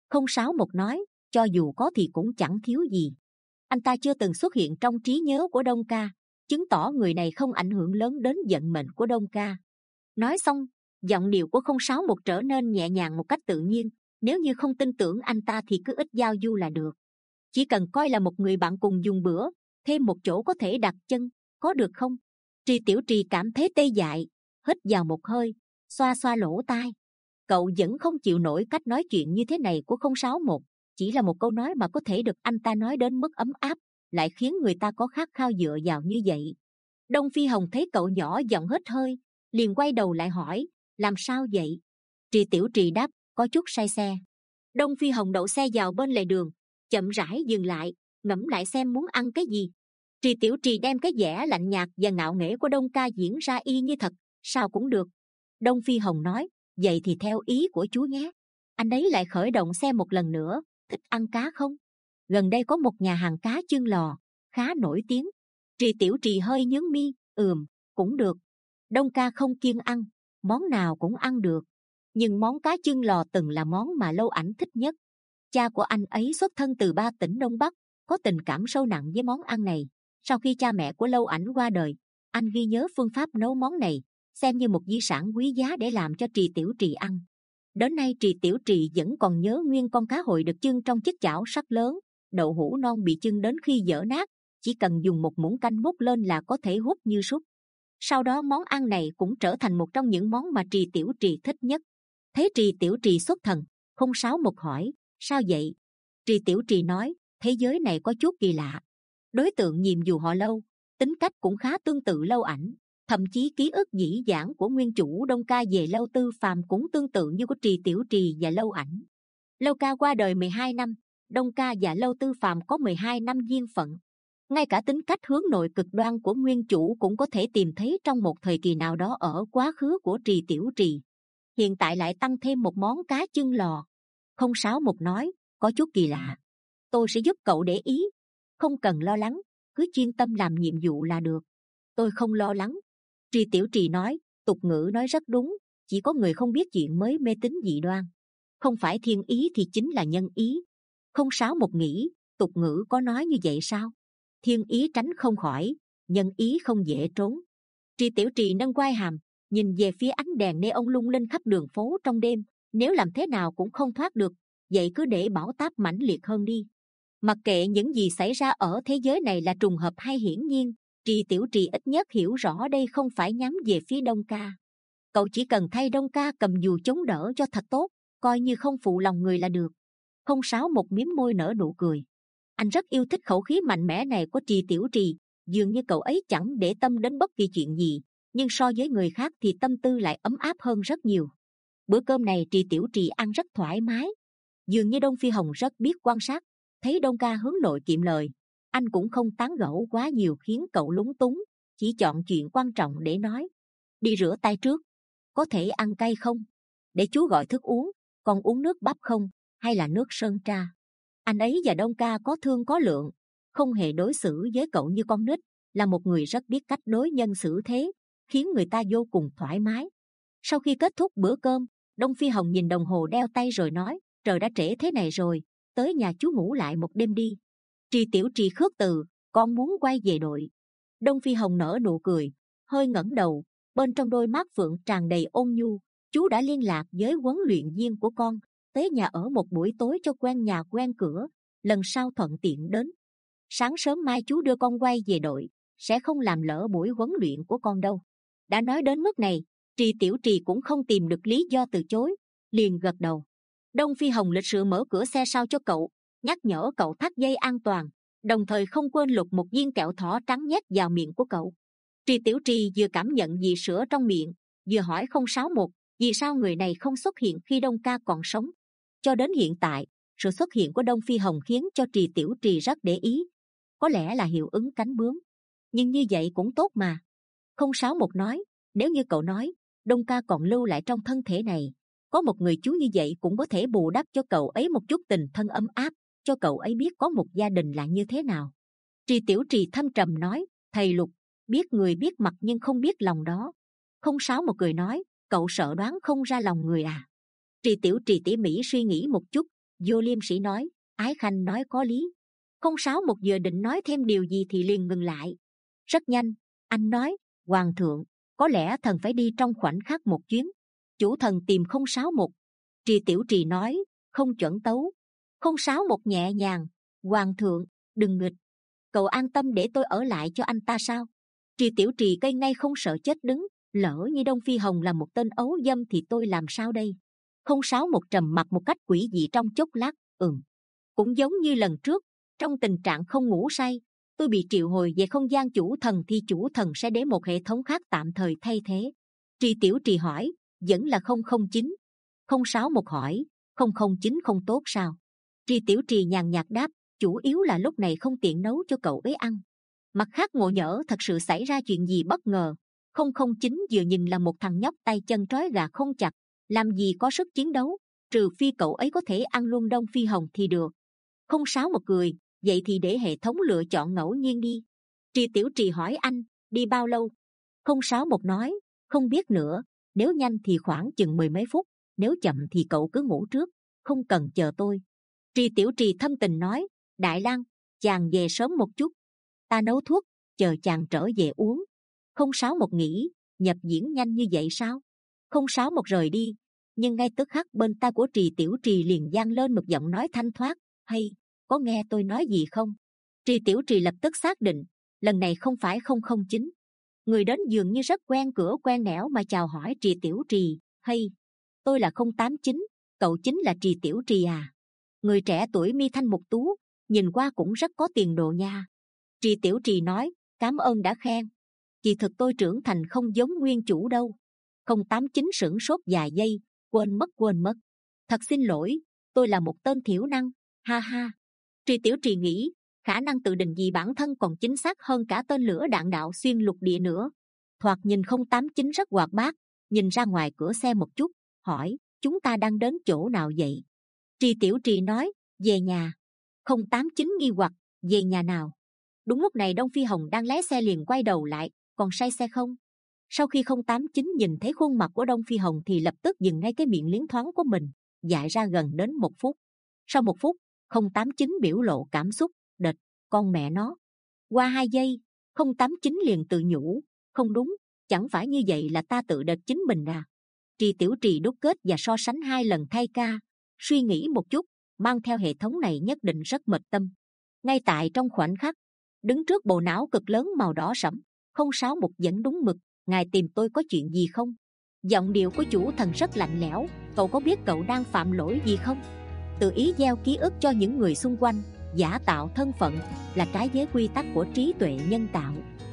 Không sáu một nói, cho dù có thì cũng chẳng thiếu gì. Anh ta chưa từng xuất hiện trong trí nhớ của Đông Ca, chứng tỏ người này không ảnh hưởng lớn đến vận mệnh của Đông Ca. Nói xong, giọng điệu của không sáu một trở nên nhẹ nhàng một cách tự nhiên. Nếu như không tin tưởng anh ta thì cứ ít giao du là được. Chỉ cần coi là một người bạn cùng dùng bữa, thêm một chỗ có thể đặt chân, có được không? Trì Tiểu Trì cảm thấy tê dại, hít vào một hơi, xoa xoa lỗ tai. Cậu vẫn không chịu nổi cách nói chuyện như thế này của không sáu một. Chỉ là một câu nói mà có thể được anh ta nói đến mức ấm áp, lại khiến người ta có khát khao dựa vào như vậy. Đông Phi Hồng thấy cậu nhỏ giọng hít hơi, liền quay đầu lại hỏi, làm sao vậy? Trì Tiểu Trì đáp, có chút say xe. Đông Phi Hồng đậu xe vào bên lề đường, chậm rãi dừng lại, ngẫm lại xem muốn ăn cái gì. Trì Tiểu Trì đem cái vẻ lạnh nhạt và ngạo nghễ của Đông Ca diễn ra y như thật, sao cũng được. Đông Phi Hồng nói, vậy thì theo ý của chú nhé. Anh ấy lại khởi động xe một lần nữa, thích ăn cá không? Gần đây có một nhà hàng cá chân lò, khá nổi tiếng. Trì Tiểu Trì hơi nhướng mi, ừm, cũng được. Đông Ca không kiêng ăn, món nào cũng ăn được. Nhưng món cá chân lò từng là món mà Lâu Ảnh thích nhất. Cha của anh ấy xuất thân từ ba tỉnh Đông Bắc, có tình cảm sâu nặng với món ăn này. Sau khi cha mẹ của Lâu Ảnh qua đời, anh ghi nhớ phương pháp nấu món này, xem như một di sản quý giá để làm cho Trì Tiểu Trì ăn. Đến nay Trì Tiểu Trì vẫn còn nhớ nguyên con cá hồi được chưng trong chiếc chảo sắt lớn, đậu hũ non bị chưng đến khi dở nát, chỉ cần dùng một muỗng canh múc lên là có thể hút như súp. Sau đó món ăn này cũng trở thành một trong những món mà Trì Tiểu Trì thích nhất. Thấy Trì Tiểu Trì xuất thần, không sáu một hỏi, sao vậy? Trì Tiểu Trì nói, thế giới này có chút kỳ lạ. Đối tượng nhiệm vụ họ Lâu, tính cách cũng khá tương tự Lâu Ảnh, thậm chí ký ức dĩ dãn của nguyên chủ Đông Ca về Lâu Tư Phàm cũng tương tự như của Trì Tiểu Trì và Lâu Ảnh. Lâu Ca qua đời mười hai năm, Đông Ca và Lâu Tư Phàm có mười hai năm duyên phận. Ngay cả tính cách hướng nội cực đoan của nguyên chủ cũng có thể tìm thấy trong một thời kỳ nào đó ở quá khứ của Trì Tiểu Trì. Hiện tại lại tăng thêm một món cá chân lò. Không sáu một nói, có chút kỳ lạ. Tôi sẽ giúp cậu để ý. Không cần lo lắng, cứ chuyên tâm làm nhiệm vụ là được. Tôi không lo lắng. Trì Tiểu Trì nói, tục ngữ nói rất đúng, chỉ có người không biết chuyện mới mê tín dị đoan. Không phải thiên ý thì chính là nhân ý. Không sáu một nghĩ, tục ngữ có nói như vậy sao? Thiên ý tránh không khỏi, nhân ý không dễ trốn. Trì Tiểu Trì nâng quai hàm, nhìn về phía ánh đèn neon lung linh khắp đường phố trong đêm. Nếu làm thế nào cũng không thoát được, vậy cứ để bão táp mãnh liệt hơn đi. Mặc kệ những gì xảy ra ở thế giới này là trùng hợp hay hiển nhiên, Trì Tiểu Trì ít nhất hiểu rõ đây không phải nhắm về phía Đông Ca. Cậu chỉ cần thay Đông Ca cầm dù chống đỡ cho thật tốt, coi như không phụ lòng người là được. Không sáu một miếm môi nở nụ cười. Anh rất yêu thích khẩu khí mạnh mẽ này của Trì Tiểu Trì, dường như cậu ấy chẳng để tâm đến bất kỳ chuyện gì, nhưng so với người khác thì tâm tư lại ấm áp hơn rất nhiều. Bữa cơm này Trì Tiểu Trì ăn rất thoải mái. Dường như Đông Phi Hồng rất biết quan sát, thấy Đông Ca hướng nội kiệm lời, anh cũng không tán gẫu quá nhiều khiến cậu lúng túng, chỉ chọn chuyện quan trọng để nói. Đi rửa tay trước. Có thể ăn cay không? Để chú gọi thức uống. Còn uống nước bắp không? Hay là nước sơn tra? Anh ấy và Đông Ca có thương có lượng, không hề đối xử với cậu như con nít, là một người rất biết cách đối nhân xử thế, khiến người ta vô cùng thoải mái. Sau khi kết thúc bữa cơm, Đông Phi Hồng nhìn đồng hồ đeo tay rồi nói, trời đã trễ thế này rồi, tới nhà chú ngủ lại một đêm đi. Trì Tiểu Trì khước từ, con muốn quay về đội. Đông Phi Hồng nở nụ cười, hơi ngẩng đầu, bên trong đôi mắt phượng tràn đầy ôn nhu. Chú đã liên lạc với huấn luyện viên của con, tới nhà ở một buổi tối cho quen nhà quen cửa, lần sau thuận tiện đến. Sáng sớm mai chú đưa con quay về đội, sẽ không làm lỡ buổi huấn luyện của con đâu. Đã nói đến mức này, Trì Tiểu Trì cũng không tìm được lý do từ chối, liền gật đầu. Đông Phi Hồng lịch sự mở cửa xe sau cho cậu, nhắc nhở cậu thắt dây an toàn, đồng thời không quên lục một viên kẹo thỏ trắng nhét vào miệng của cậu. Trì Tiểu Trì vừa cảm nhận vị sữa trong miệng, vừa hỏi không sáu một, vì sao người này không xuất hiện khi Đông Ca còn sống. Cho đến hiện tại, sự xuất hiện của Đông Phi Hồng khiến cho Trì Tiểu Trì rất để ý. Có lẽ là hiệu ứng cánh bướm, nhưng như vậy cũng tốt mà. Không sáu một nói, nếu như cậu nói Đông Ca còn lưu lại trong thân thể này, có một người chú như vậy cũng có thể bù đắp cho cậu ấy một chút tình thân ấm áp, cho cậu ấy biết có một gia đình là như thế nào. Trì Tiểu Trì thâm trầm nói, thầy Lục, biết người biết mặt nhưng không biết lòng đó. Không sáu một cười nói, cậu sợ đoán không ra lòng người à? Trì Tiểu Trì tỉ mỉ suy nghĩ một chút, Vô Liêm Sĩ nói, Ái Khanh nói có lý. Không sáu một vừa định nói thêm điều gì thì liền ngừng lại. Rất nhanh, anh nói, Hoàng thượng, có lẽ thần phải đi trong khoảnh khắc một chuyến. Chủ thần tìm không sáu một. Trì Tiểu Trì nói, không chuẩn tấu. Không sáu một nhẹ nhàng, Hoàng thượng, đừng nghịch. Cậu an tâm để tôi ở lại cho anh ta sao? Trì Tiểu Trì cây ngay không sợ chết đứng, lỡ như Đông Phi Hồng là một tên ấu dâm thì tôi làm sao đây? Không sáu một trầm mặc một cách quỷ dị trong chốc lát, ừm. Cũng giống như lần trước, trong tình trạng không ngủ say, tôi bị triệu hồi về không gian chủ thần thì chủ thần sẽ để một hệ thống khác tạm thời thay thế. Trì Tiểu Trì hỏi, vẫn là không không chín. Không sáu một hỏi, không không chín không tốt sao? Trì Tiểu Trì nhàn nhạt đáp, chủ yếu là lúc này không tiện nấu cho cậu ấy ăn. Mặt khác ngộ nhỡ thật sự xảy ra chuyện gì bất ngờ, không không chín vừa nhìn là một thằng nhóc tay chân trói gà không chặt, làm gì có sức chiến đấu, trừ phi cậu ấy có thể ăn luôn Đông Phi Hồng thì được. Không sáu một cười, vậy thì để hệ thống lựa chọn ngẫu nhiên đi. Trì Tiểu Trì hỏi anh, đi bao lâu? Không sáu một nói, không biết nữa, nếu nhanh thì khoảng chừng mười mấy phút, nếu chậm thì cậu cứ ngủ trước, không cần chờ tôi. Trì Tiểu Trì thâm tình nói, Đại Lang, chàng về sớm một chút, ta nấu thuốc, chờ chàng trở về uống. Không sáu một nghĩ, nhập diễn nhanh như vậy sao? Không sáu một rời đi, nhưng ngay tức khắc bên tai của Trì Tiểu Trì liền vang lên một giọng nói thanh thoát, hay, có nghe tôi nói gì không? Trì Tiểu Trì lập tức xác định, lần này không phải không không chín. Người đến dường như rất quen cửa quen nẻo mà chào hỏi Trì Tiểu Trì, hay, tôi là không tám chín, cậu chính là Trì Tiểu Trì à? Người trẻ tuổi mi thanh mục tú, nhìn qua cũng rất có tiền đồ nha. Trì Tiểu Trì nói, cảm ơn đã khen. Kỳ thực tôi trưởng thành không giống nguyên chủ đâu. Không tám chín sửng sốt vài giây, quên mất quên mất. Thật xin lỗi, tôi là một tên thiểu năng, ha ha. Trì Tiểu Trì nghĩ, khả năng tự định vị bản thân còn chính xác hơn cả tên lửa đạn đạo xuyên lục địa nữa. Thoạt nhìn không tám chín rất hoạt bát, nhìn ra ngoài cửa xe một chút, hỏi, chúng ta đang đến chỗ nào vậy? Trì Tiểu Trì nói, về nhà. Không tám chín nghi hoặc, về nhà nào? Đúng lúc này Đông Phi Hồng đang lái xe liền quay đầu lại, còn say xe không? Sau khi không tám chín nhìn thấy khuôn mặt của Đông Phi Hồng thì lập tức dừng ngay cái miệng liến thoáng của mình, dại ra gần đến một phút. Sau một phút, không tám chín biểu lộ cảm xúc, đệt, con mẹ nó. Qua hai giây, không tám chín liền tự nhủ, không đúng, chẳng phải như vậy là ta tự đệt chính mình à? Trì Tiểu Trì đúc kết và so sánh hai lần thay ca, suy nghĩ một chút, mang theo hệ thống này nhất định rất mệt tâm. Ngay tại trong khoảnh khắc, đứng trước bộ não cực lớn màu đỏ sẫm, không sáu một dẫn đúng mực, ngài tìm tôi có chuyện gì không? Giọng điệu của chủ thần rất lạnh lẽo, cậu có biết cậu đang phạm lỗi gì không? Tự ý gieo ký ức cho những người xung quanh, giả tạo thân phận, là trái với quy tắc của trí tuệ nhân tạo.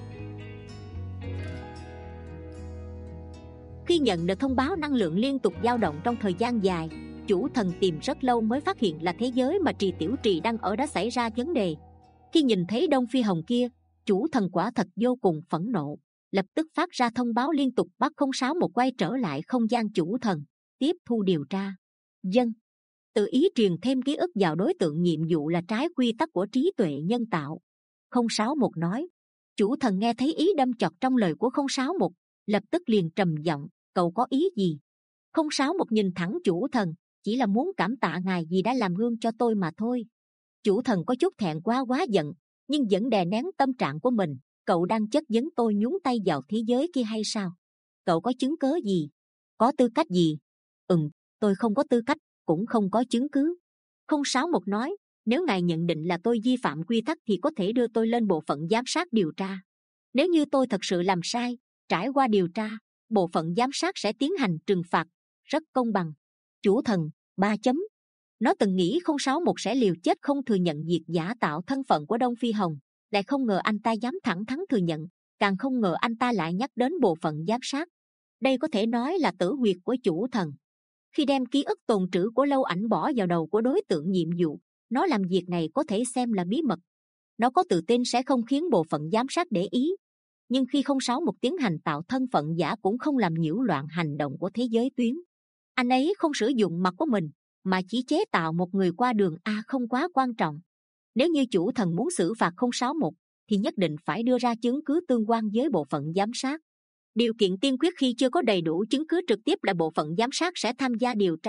Khi nhận được thông báo năng lượng liên tục dao động trong thời gian dài, chủ thần tìm rất lâu mới phát hiện là thế giới mà Trì Tiểu Trì đang ở đã xảy ra vấn đề. Khi nhìn thấy Đông Phi Hồng kia, chủ thần quả thật vô cùng phẫn nộ, lập tức phát ra thông báo liên tục bắt không sáu một quay trở lại không gian chủ thần, tiếp thu điều tra. Dân tự ý truyền thêm ký ức vào đối tượng nhiệm vụ là trái quy tắc của trí tuệ nhân tạo. Không sáu một nói. Chủ thần nghe thấy ý đâm chọt trong lời của không sáu một, lập tức liền trầm giọng, cậu có ý gì? Không sáu một nhìn thẳng chủ thần, chỉ là muốn cảm tạ ngài vì đã làm gương cho tôi mà thôi. Chủ thần có chút thẹn quá quá giận, nhưng vẫn đè nén tâm trạng của mình. Cậu đang chất vấn tôi nhúng tay vào thế giới kia hay sao? Cậu có chứng cớ gì? Có tư cách gì? Ừm, tôi không có tư cách, cũng không có chứng cứ. Không sáu một nói, nếu ngài nhận định là tôi vi phạm quy tắc thì có thể đưa tôi lên bộ phận giám sát điều tra. Nếu như tôi thật sự làm sai, trải qua điều tra, bộ phận giám sát sẽ tiến hành trừng phạt, rất công bằng. Chủ thần, ba chấm. Nó từng nghĩ không sáu một sẽ liều chết không thừa nhận việc giả tạo thân phận của Đông Phi Hồng, lại không ngờ anh ta dám thẳng thắn thừa nhận, càng không ngờ anh ta lại nhắc đến bộ phận giám sát. Đây có thể nói là tử huyệt của chủ thần. Khi đem ký ức tồn trữ của Lâu Ảnh bỏ vào đầu của đối tượng nhiệm vụ, nó làm việc này có thể xem là bí mật. Nó có tự tin sẽ không khiến bộ phận giám sát để ý. Nhưng khi không sáu một tiến hành tạo thân phận giả cũng không làm nhiễu loạn hành động của thế giới tuyến. Anh ấy không sử dụng mặt của mình, mà chỉ chế tạo một người qua đường A không quá quan trọng. Nếu như chủ thần muốn xử phạt không sáu một, thì nhất định phải đưa ra chứng cứ tương quan với bộ phận giám sát. Điều kiện tiên quyết khi chưa có đầy đủ chứng cứ trực tiếp là bộ phận giám sát sẽ tham gia điều tra,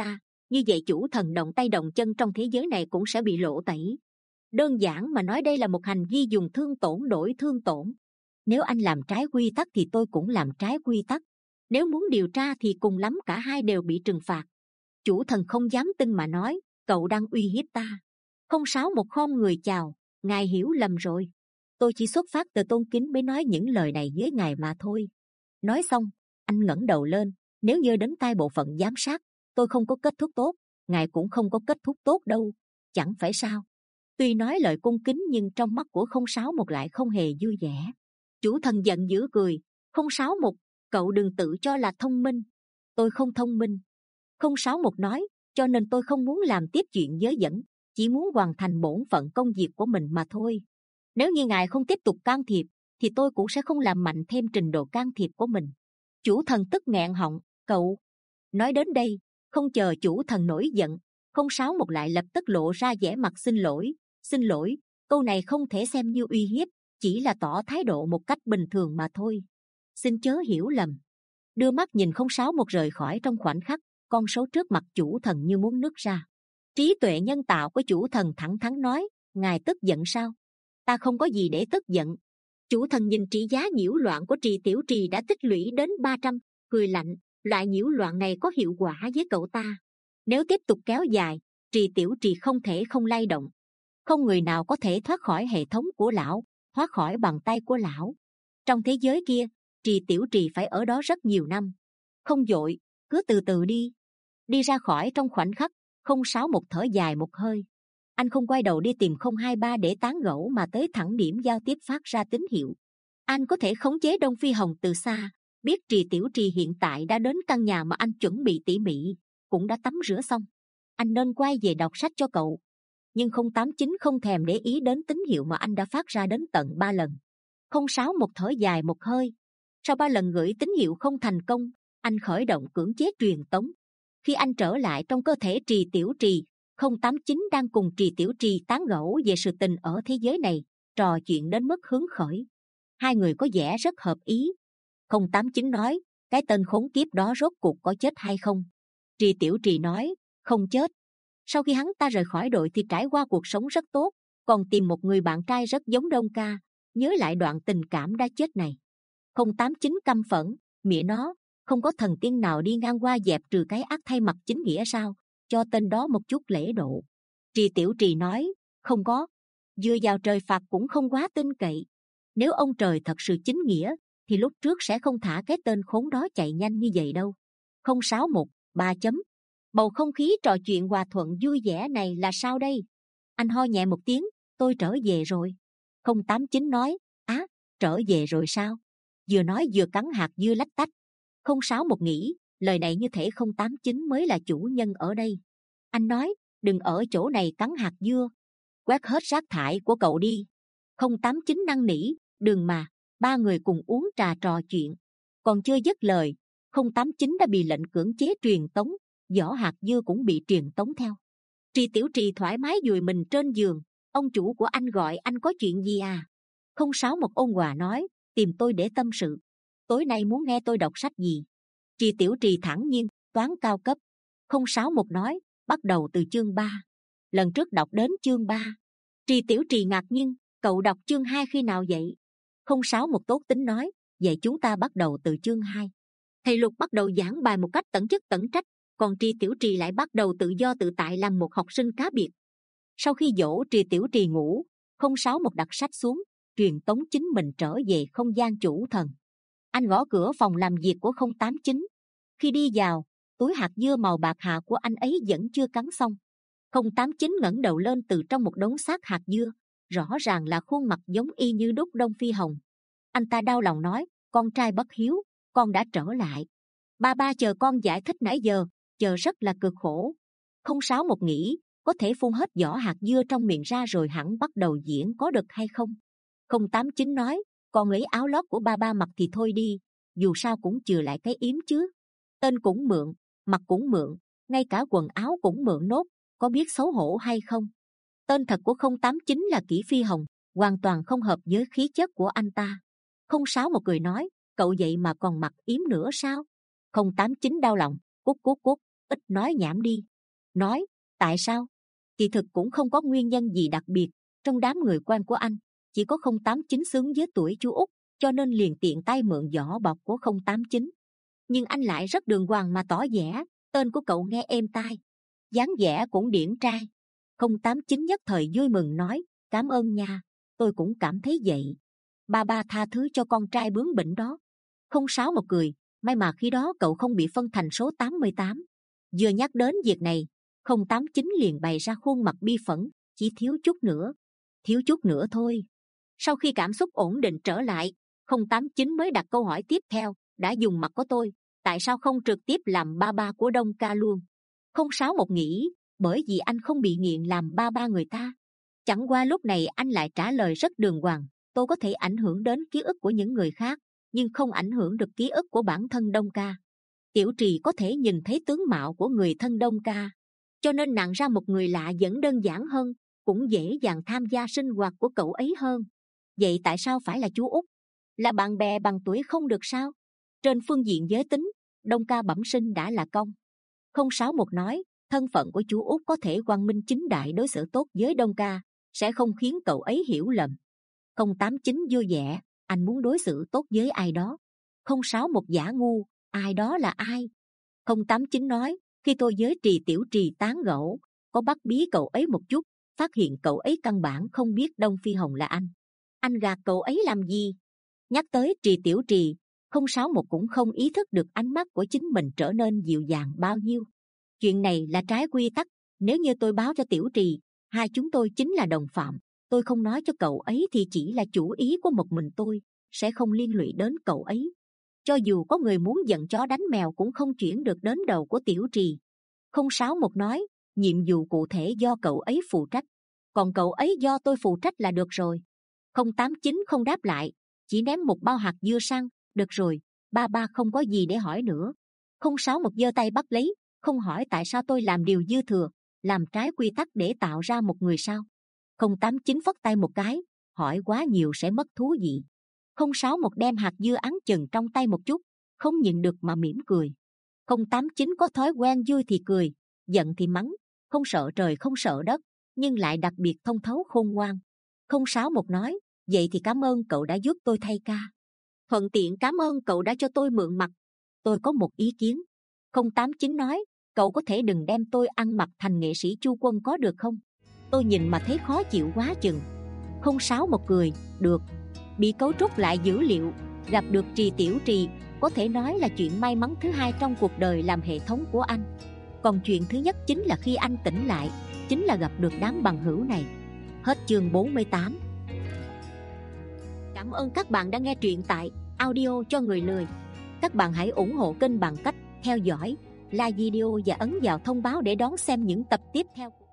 Như vậy chủ thần động tay động chân trong thế giới này cũng sẽ bị lộ tẩy. Đơn giản mà nói, đây là một hành vi dùng thương tổn đổi thương tổn. Nếu anh làm trái quy tắc thì tôi cũng làm trái quy tắc. Nếu muốn điều tra thì cùng lắm cả hai đều bị trừng phạt. Chủ thần không dám tin mà nói, cậu đang uy hiếp ta. Không sáu một khom người chào, ngài hiểu lầm rồi. Tôi chỉ xuất phát từ tôn kính mới nói những lời này với ngài mà thôi. Nói xong, anh ngẩng đầu lên. Nếu như đến tai bộ phận giám sát, tôi không có kết thúc tốt, ngài cũng không có kết thúc tốt đâu, chẳng phải sao? Tuy nói lời cung kính nhưng trong mắt của không sáu một lại không hề vui vẻ. Chủ thần giận dữ cười. Không sáu một, cậu đừng tự cho là thông minh. Tôi không thông minh. Không sáu một nói, cho nên tôi không muốn làm tiếp chuyện dớ dẫn, chỉ muốn hoàn thành bổn phận công việc của mình mà thôi. Nếu như ngài không tiếp tục can thiệp, thì tôi cũng sẽ không làm mạnh thêm trình độ can thiệp của mình. Chủ thần tức nghẹn họng. Cậu. Nói đến đây, không chờ chủ thần nổi giận, không sáu một lại lập tức lộ ra vẻ mặt xin lỗi. Xin lỗi, câu này không thể xem như uy hiếp, chỉ là tỏ thái độ một cách bình thường mà thôi. Xin chớ hiểu lầm. Đưa mắt nhìn không sáu một rời khỏi trong khoảnh khắc, con số trước mặt chủ thần như muốn nứt ra. Trí tuệ nhân tạo của chủ thần thẳng thắn nói, ngài tức giận sao? Ta không có gì để tức giận. Chủ thần nhìn trị giá nhiễu loạn của Trì Tiểu Trì đã tích lũy đến ba trăm, cười lạnh. Loại nhiễu loạn này có hiệu quả với cậu ta. Nếu tiếp tục kéo dài, Trì Tiểu Trì không thể không lay động. Không người nào có thể thoát khỏi hệ thống của lão, thoát khỏi bàn tay của lão. Trong thế giới kia, Trì Tiểu Trì phải ở đó rất nhiều năm. Không vội, cứ từ từ đi. Đi ra khỏi trong khoảnh khắc, không sáu một thở dài một hơi. Anh không quay đầu đi tìm không hai ba để tán gẫu mà tới thẳng điểm giao tiếp phát ra tín hiệu. Anh có thể khống chế Đông Phi Hồng từ xa, biết Trì Tiểu Trì hiện tại đã đến căn nhà mà anh chuẩn bị tỉ mỉ, cũng đã tắm rửa xong. Anh nên quay về đọc sách cho cậu. Nhưng không tám chín không thèm để ý đến tín hiệu mà anh đã phát ra đến tận ba lần. Không sáu một thở dài một hơi. Sau ba lần gửi tín hiệu không thành công, anh khởi động cưỡng chế truyền tống. Khi anh trở lại trong cơ thể Trì Tiểu Trì, không tám chín đang cùng Trì Tiểu Trì tán gẫu về sự tình ở thế giới này, trò chuyện đến mức hứng khởi. Hai người có vẻ rất hợp ý. Không tám chín nói, cái tên khốn kiếp đó rốt cuộc có chết hay không? Trì Tiểu Trì nói, không chết. Sau khi hắn ta rời khỏi đội thì trải qua cuộc sống rất tốt, còn tìm một người bạn trai rất giống Đông Ca, nhớ lại đoạn tình cảm đã chết này. Không tám chín căm phẫn, mẹ nó, không có thần tiên nào đi ngang qua dẹp trừ cái ác thay mặt chính nghĩa sao? Cho tên đó một chút lễ độ. Trì Tiểu Trì nói, không có. Dựa vào trời phạt cũng không quá tin cậy. Nếu ông trời thật sự chính nghĩa, thì lúc trước sẽ không thả cái tên khốn đó chạy nhanh như vậy đâu. Không sáu một, ba chấm. Bầu không khí trò chuyện hòa thuận vui vẻ này là sao đây? Anh ho nhẹ một tiếng, tôi trở về rồi. Không tám chín nói, á, trở về rồi sao? Vừa nói vừa cắn hạt dưa lách tách. Không sáu một nghĩ, lời này như thể không tám chín mới là chủ nhân ở đây. Anh nói, đừng ở chỗ này cắn hạt dưa. Quét hết rác thải của cậu đi. Không tám chín năn nỉ, đừng mà. Ba người cùng uống trà trò chuyện. Còn chưa dứt lời, không tám chín đã bị lệnh cưỡng chế truyền tống. Vỏ hạt dưa cũng bị truyền tống theo. Trì Tiểu Trì thoải mái dùi mình trên giường. Ông chủ của anh gọi anh có chuyện gì à? Không sáu một ôn hòa nói, tìm tôi để tâm sự. Tối nay muốn nghe tôi đọc sách gì? Trì Tiểu Trì thản nhiên, toán cao cấp. Không sáu một nói, bắt đầu từ chương ba. Lần trước đọc đến chương ba. Trì Tiểu Trì ngạc nhiên, cậu đọc chương hai khi nào vậy? Không sáu một tốt tính nói, vậy chúng ta bắt đầu từ chương hai. Thầy Lục bắt đầu giảng bài một cách tận chức tận trách, còn Trì Tiểu Trì lại bắt đầu tự do tự tại làm một học sinh cá biệt. Sau khi dỗ Trì Tiểu Trì ngủ, không sáu một đặt sách xuống, truyền tống chính mình trở về không gian chủ thần. Anh gõ cửa phòng làm việc của không tám chín. Khi đi vào, túi hạt dưa màu bạc hà của anh ấy vẫn chưa cắn xong. Không tám chín ngẩng đầu lên từ trong một đống xác hạt dưa, rõ ràng là khuôn mặt giống y như đúc Đông Phi Hồng. Anh ta đau lòng nói, con trai bất hiếu, con đã trở lại. Ba ba chờ con giải thích nãy giờ, chờ rất là cực khổ. Không sáu một nghĩ, có thể phun hết vỏ hạt dưa trong miệng ra rồi hẳn bắt đầu diễn có được hay không? Không tám chín nói, con lấy áo lót của ba ba mặc thì thôi đi, dù sao cũng chừa lại cái yếm chứ. Tên cũng mượn, mặt cũng mượn, ngay cả quần áo cũng mượn nốt, có biết xấu hổ hay không? Tên thật của không tám chín là Kỷ Phi Hồng, hoàn toàn không hợp với khí chất của anh ta. Không sáu một cười nói, cậu vậy mà còn mặc yếm nữa sao? Không tám chín đau lòng, cút cút cút, ít nói nhảm đi. nói, tại sao? Kỳ thực cũng không có nguyên nhân gì đặc biệt. Trong đám người quen của anh, chỉ có không tám chín xứng với tuổi chú Út, cho nên liền tiện tay mượn vỏ bọc của không tám chín. Nhưng anh lại rất đường hoàng mà tỏ vẻ, tên của cậu nghe êm tai, dáng vẻ cũng điển trai. Không tám chín nhất thời vui mừng nói, cảm ơn nha, tôi cũng cảm thấy vậy. Ba ba tha thứ cho con trai bướng bỉnh đó. Không sáu một cười, may mà khi đó cậu không bị phân thành số tám mươi tám. Vừa nhắc đến việc này, không tám chín liền bày ra khuôn mặt bi phẫn, chỉ thiếu chút nữa, thiếu chút nữa thôi. Sau khi cảm xúc ổn định trở lại, không tám chín mới đặt câu hỏi tiếp theo, đã dùng mặt của tôi, tại sao không trực tiếp làm ba ba của Đông Ca luôn? Không sáu một nghĩ, bởi vì anh không bị nghiện làm ba ba người ta. Chẳng qua lúc này anh lại trả lời rất đường hoàng, tôi có thể ảnh hưởng đến ký ức của những người khác, nhưng không ảnh hưởng được ký ức của bản thân Đông Ca. Tiểu Trì có thể nhìn thấy tướng mạo của người thân Đông Ca, cho nên nặng ra một người lạ vẫn đơn giản hơn, cũng dễ dàng tham gia sinh hoạt của cậu ấy hơn. Vậy tại sao phải là chú Út? Là bạn bè bằng tuổi không được sao? Trên phương diện giới tính, Đông Ca bẩm sinh đã là công. Không sáu một nói, thân phận của chú Út có thể quang minh chính đại đối xử tốt với Đông Ca, sẽ không khiến cậu ấy hiểu lầm. Không tám chín vui vẻ, anh muốn đối xử tốt với ai đó. Không sáu một giả ngu, ai đó là ai? Không tám chín nói, khi tôi với Trì Tiểu Trì tán gẫu, có bắt bí cậu ấy một chút, phát hiện cậu ấy căn bản không biết Đông Phi Hồng là anh. Anh gạt cậu ấy làm gì? Nhắc tới Trì Tiểu Trì, không sáu một cũng không ý thức được ánh mắt của chính mình trở nên dịu dàng bao nhiêu. Chuyện này là trái quy tắc, nếu như tôi báo cho Tiểu Trì, hai chúng tôi chính là đồng phạm, tôi không nói cho cậu ấy thì chỉ là chủ ý của một mình tôi, sẽ không liên lụy đến cậu ấy. Cho dù có người muốn giận chó đánh mèo cũng không chuyển được đến đầu của Tiểu Trì. Không sáu một nói, nhiệm vụ cụ thể do cậu ấy phụ trách, còn cậu ấy do tôi phụ trách là được rồi. Không tám chín không đáp lại, chỉ ném một bao hạt dưa sang, được rồi, ba ba không có gì để hỏi nữa. Không sáu một giơ tay bắt lấy, không hỏi tại sao tôi làm điều dư thừa, làm trái quy tắc để tạo ra một người sao? Không tám chín phất tay một cái, hỏi quá nhiều sẽ mất thú vị. Không sáu một đem hạt dưa ắn chừng trong tay một chút, không nhịn được mà mỉm cười. Không tám chín có thói quen vui thì cười, giận thì mắng, không sợ trời không sợ đất, nhưng lại đặc biệt thông thấu khôn ngoan. Không sáu một nói, vậy thì cảm ơn cậu đã giúp tôi thay ca. Thuận tiện cảm ơn cậu đã cho tôi mượn mặt. Tôi có một ý kiến. Không tám chín nói, cậu có thể đừng đem tôi ăn mặc thành nghệ sĩ Chu Quân có được không? Tôi nhìn mà thấy khó chịu quá chừng. Không sáu một cười, được. Bị cấu trúc lại dữ liệu, gặp được Trì Tiểu Trì, có thể nói là chuyện may mắn thứ hai trong cuộc đời làm hệ thống của anh. Còn chuyện thứ nhất chính là khi anh tỉnh lại, chính là gặp được đám bằng hữu này. Hết chương bốn mươi tám. Cảm ơn các bạn đã nghe truyện tại Audio cho người lười. Các bạn hãy ủng hộ kênh bằng cách theo dõi, like video và ấn vào thông báo để đón xem những tập tiếp theo.